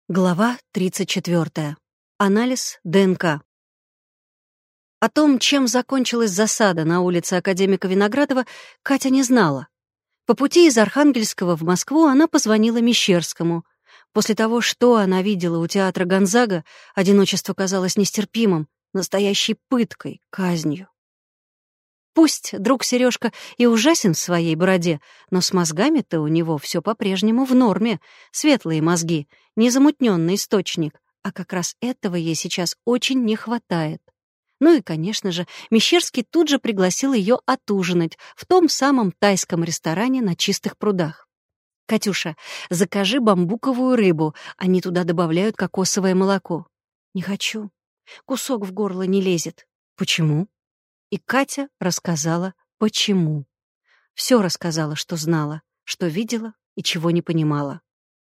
Глава 34. Анализ ДНК. О том, чем закончилась засада на улице Академика Виноградова, Катя не знала. По пути из Архангельского в Москву она позвонила Мещерскому. После того, что она видела у театра Гонзага, одиночество казалось нестерпимым, настоящей пыткой, казнью. Пусть друг Сережка и ужасен в своей бороде, но с мозгами-то у него все по-прежнему в норме. Светлые мозги, незамутненный источник. А как раз этого ей сейчас очень не хватает. Ну и, конечно же, Мещерский тут же пригласил ее отужинать в том самом тайском ресторане на Чистых прудах. «Катюша, закажи бамбуковую рыбу, они туда добавляют кокосовое молоко». «Не хочу. Кусок в горло не лезет». «Почему?» И Катя рассказала, почему. Все рассказала, что знала, что видела и чего не понимала.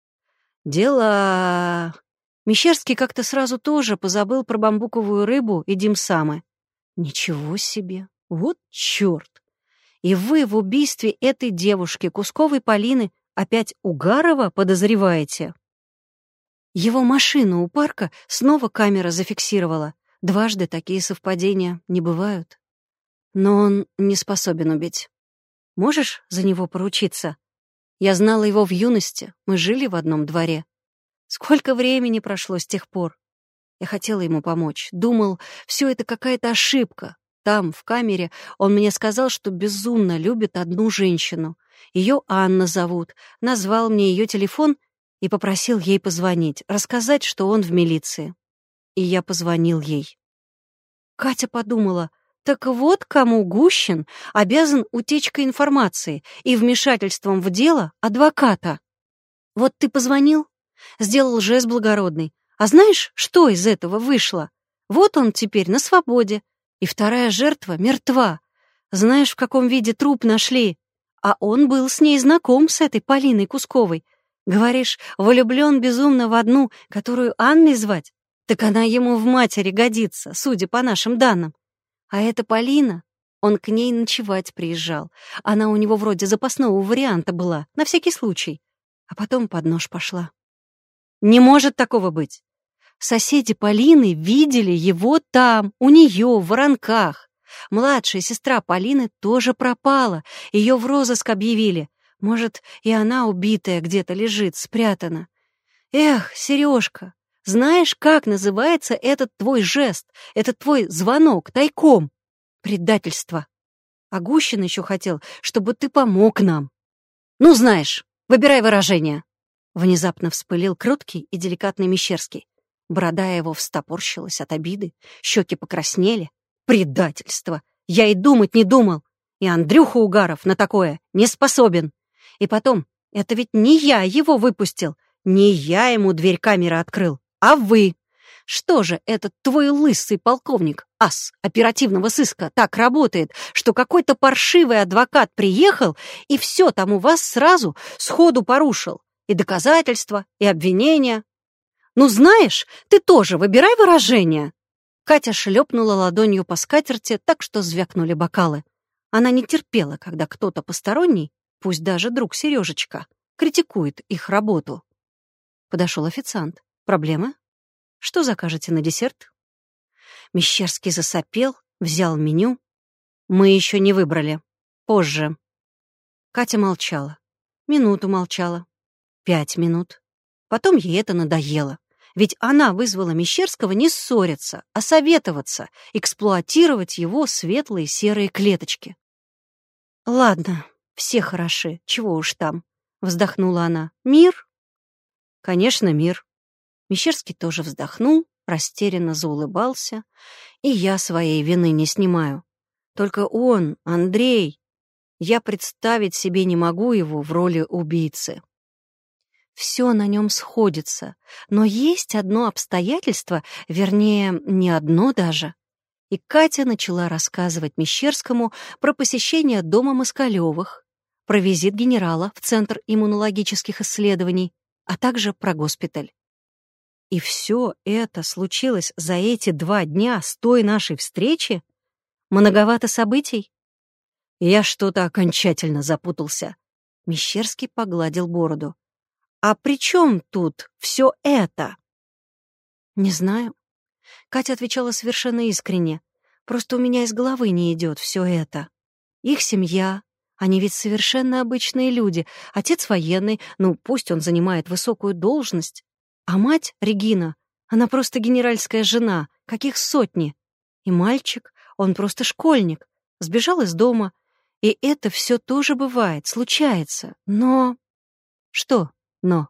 Дело... Мещерский как-то сразу тоже позабыл про бамбуковую рыбу и димсамы. Ничего себе! Вот чёрт! И вы в убийстве этой девушки, Кусковой Полины, опять Угарова подозреваете? Его машину у парка снова камера зафиксировала. Дважды такие совпадения не бывают. Но он не способен убить. Можешь за него поручиться? Я знала его в юности, мы жили в одном дворе. Сколько времени прошло с тех пор? Я хотела ему помочь. Думал, все это какая-то ошибка. Там, в камере, он мне сказал, что безумно любит одну женщину. Ее Анна зовут. Назвал мне ее телефон и попросил ей позвонить, рассказать, что он в милиции. И я позвонил ей. Катя подумала, так вот кому Гущин обязан утечкой информации и вмешательством в дело адвоката. Вот ты позвонил, сделал жест благородный. А знаешь, что из этого вышло? Вот он теперь на свободе, и вторая жертва мертва. Знаешь, в каком виде труп нашли? А он был с ней знаком, с этой Полиной Кусковой. Говоришь, влюблен безумно в одну, которую Анной звать? Так она ему в матери годится, судя по нашим данным. А эта Полина, он к ней ночевать приезжал. Она у него вроде запасного варианта была, на всякий случай. А потом под нож пошла. Не может такого быть. Соседи Полины видели его там, у нее, в Воронках. Младшая сестра Полины тоже пропала. Ее в розыск объявили. Может, и она убитая где-то лежит, спрятана. Эх, Сережка, знаешь, как называется этот твой жест, этот твой звонок тайком? Предательство. А Гущин еще хотел, чтобы ты помог нам. Ну, знаешь, выбирай выражение. Внезапно вспылил кроткий и деликатный Мещерский. Борода его встопорщилась от обиды, щеки покраснели. Предательство. Я и думать не думал. И Андрюха Угаров на такое не способен. И потом, это ведь не я его выпустил, не я ему дверь камеры открыл, а вы. Что же этот твой лысый полковник, ас оперативного сыска, так работает, что какой-то паршивый адвокат приехал и все там у вас сразу сходу порушил? И доказательства, и обвинения. Ну, знаешь, ты тоже выбирай выражение. Катя шлепнула ладонью по скатерти так, что звякнули бокалы. Она не терпела, когда кто-то посторонний, пусть даже друг Сережечка, критикует их работу. Подошел официант. Проблемы? Что закажете на десерт? Мещерский засопел, взял меню. Мы еще не выбрали. Позже. Катя молчала. Минуту молчала. 5 минут. Потом ей это надоело. Ведь она вызвала Мещерского не ссориться, а советоваться, эксплуатировать его светлые серые клеточки. «Ладно, все хороши, чего уж там», — вздохнула она. «Мир?» «Конечно, мир». Мещерский тоже вздохнул, растерянно заулыбался. «И я своей вины не снимаю. Только он, Андрей, я представить себе не могу его в роли убийцы». Все на нем сходится, но есть одно обстоятельство, вернее, не одно даже. И Катя начала рассказывать Мещерскому про посещение дома Москалёвых, про визит генерала в Центр иммунологических исследований, а также про госпиталь. И все это случилось за эти 2 дня с той нашей встречи? Многовато событий? Я что-то окончательно запутался. Мещерский погладил бороду. а при чем тут все это? Не знаю. Катя отвечала совершенно искренне. Просто у меня из головы не идет все это. Их семья, они ведь совершенно обычные люди. Отец военный, ну пусть он занимает высокую должность. А мать, Регина, она просто генеральская жена, каких сотни. И мальчик, он просто школьник, сбежал из дома. И это все тоже бывает, случается. Но... Что «но»?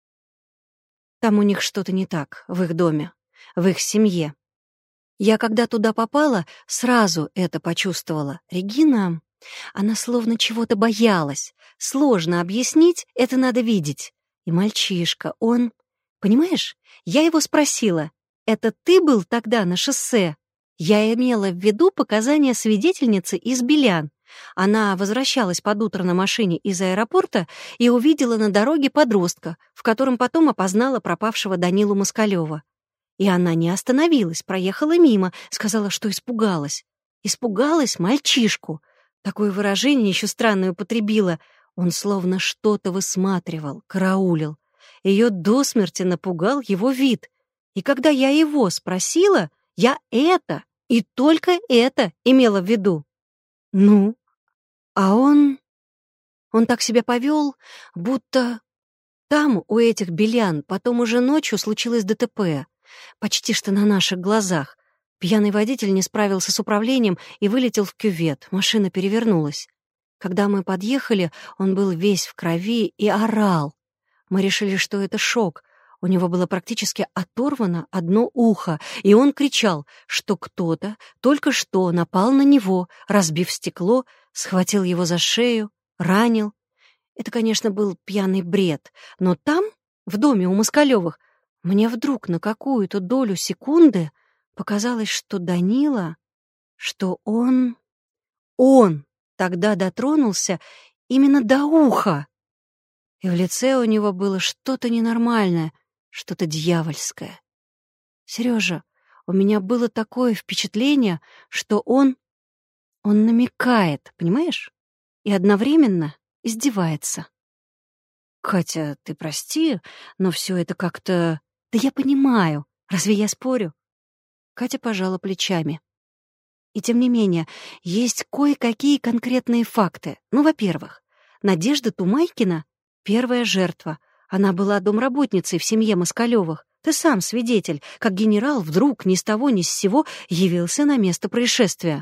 Там у них что-то не так, в их доме, в их семье. Я, когда туда попала, сразу это почувствовала. Регина, она словно чего-то боялась. Сложно объяснить, это надо видеть. И мальчишка, он... Понимаешь, я его спросила, «Это ты был тогда на шоссе?» Я имела в виду показания свидетельницы из Белян. Она возвращалась под утро на машине из аэропорта и увидела на дороге подростка, в котором потом опознала пропавшего Данилу Москалёва. И она не остановилась, проехала мимо, сказала, что испугалась. Испугалась мальчишку. Такое выражение еще странное употребила. Он словно что-то высматривал, караулил. Ее до смерти напугал его вид. И когда я его спросила, я это и только это имела в виду. Ну, а он так себя повел, будто там, у этих Белян, потом уже ночью случилось ДТП. Почти что на наших глазах. Пьяный водитель не справился с управлением и вылетел в кювет. Машина перевернулась. Когда мы подъехали, он был весь в крови и орал. Мы решили, что это шок. У него было практически оторвано одно ухо, и он кричал, что кто-то только что напал на него, разбив стекло, схватил его за шею, ранил. Это, конечно, был пьяный бред, но там, в доме у Москалёвых, мне вдруг на какую-то долю секунды показалось, что Данила, что он тогда дотронулся именно до уха. И в лице у него было что-то ненормальное, что-то дьявольское. Сережа, у меня было такое впечатление, что он намекает, понимаешь? И одновременно издевается. Катя, ты прости, но все это как-то... Да я понимаю. Разве я спорю? Катя пожала плечами. И тем не менее, есть кое-какие конкретные факты. Ну, во-первых, Надежда Тумайкина — первая жертва. Она была домработницей в семье Москалёвых. Ты сам свидетель, как генерал вдруг ни с того ни с сего явился на место происшествия.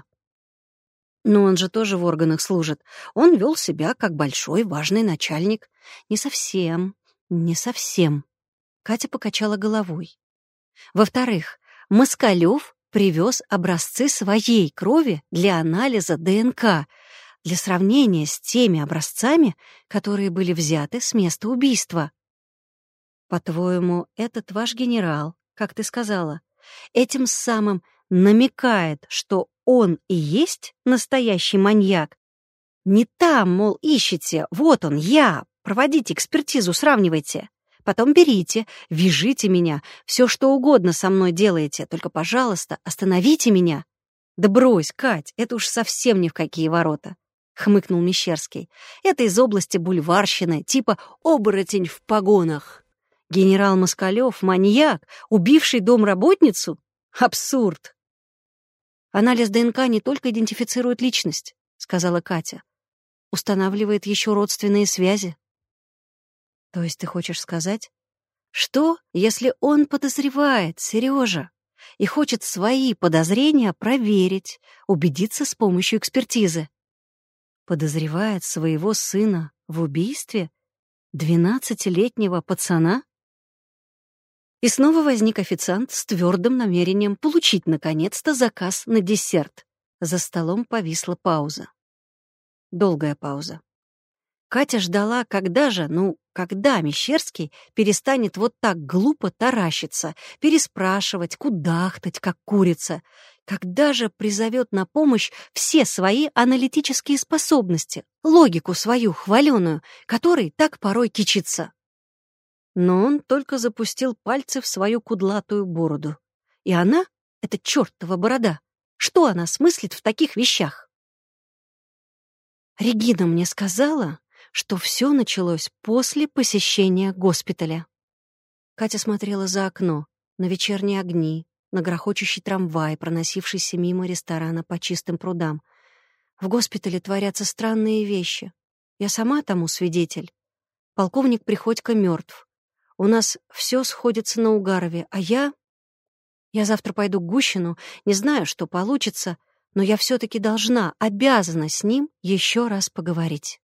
Но он же тоже в органах служит. Он вел себя как большой важный начальник. Не совсем, не совсем. Катя покачала головой. Во-вторых, Москалёв привез образцы своей крови для анализа ДНК, для сравнения с теми образцами, которые были взяты с места убийства. По-твоему, этот ваш генерал, как ты сказала, этим самым намекает, что он и есть настоящий маньяк? Не там, мол, ищете, вот он, я, проводите экспертизу, сравнивайте. Потом берите, вяжите меня, все что угодно со мной делаете, только, пожалуйста, остановите меня. Да брось, Кать, это уж совсем ни в какие ворота, хмыкнул Мещерский. Это из области бульварщины, типа оборотень в погонах. Генерал Москалёв — маньяк, убивший домработницу? Абсурд. Анализ ДНК не только идентифицирует личность, сказала Катя. Устанавливает еще родственные связи. То есть ты хочешь сказать, что, если он подозревает Сережа и хочет свои подозрения проверить, убедиться с помощью экспертизы? Подозревает своего сына в убийстве 12-летнего пацана? И снова возник официант с твердым намерением получить, наконец-то, заказ на десерт. За столом повисла пауза. Долгая пауза. Катя ждала, когда Мещерский перестанет вот так глупо таращиться, переспрашивать, кудахтать, как курица, когда же призовет на помощь все свои аналитические способности, логику свою хваленую, которой так порой кичится. Но он только запустил пальцы в свою кудлатую бороду. И она, эта чертова борода, что она смыслит в таких вещах? Регина мне сказала, что все началось после посещения госпиталя. Катя смотрела за окно, на вечерние огни, на грохочущий трамвай, проносившийся мимо ресторана по чистым прудам. В госпитале творятся странные вещи. Я сама тому свидетель. Полковник Приходько мертв. У нас все сходится на Угарове, а я... Я завтра пойду к Гущину, не знаю, что получится, но я все-таки должна, обязана с ним еще раз поговорить.